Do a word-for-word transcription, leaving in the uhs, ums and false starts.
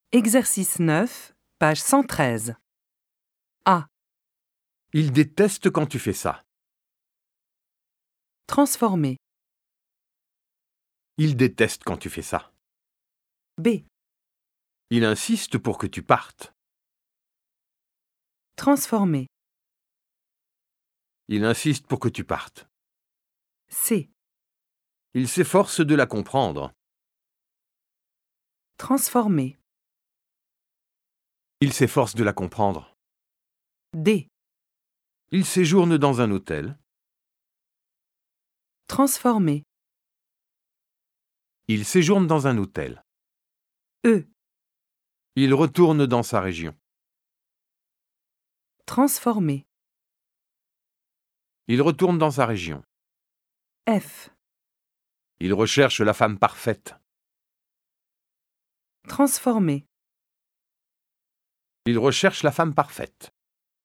Exercice neuf, page cent treize. A. Il déteste quand tu fais ça. Transformer. Il déteste quand tu fais ça. B. Il insiste pour que tu partes. Transformer. Il insiste pour que tu partes. C. Il s'efforce de la comprendre. Transformer. Il s'efforce de la comprendre. D. Il séjourne dans un hôtel. Transformer. Il séjourne dans un hôtel. E. Il retourne dans sa région. Transformer. Il retourne dans sa région. F. Il recherche la femme parfaite. Transformer. Il recherche la femme parfaite.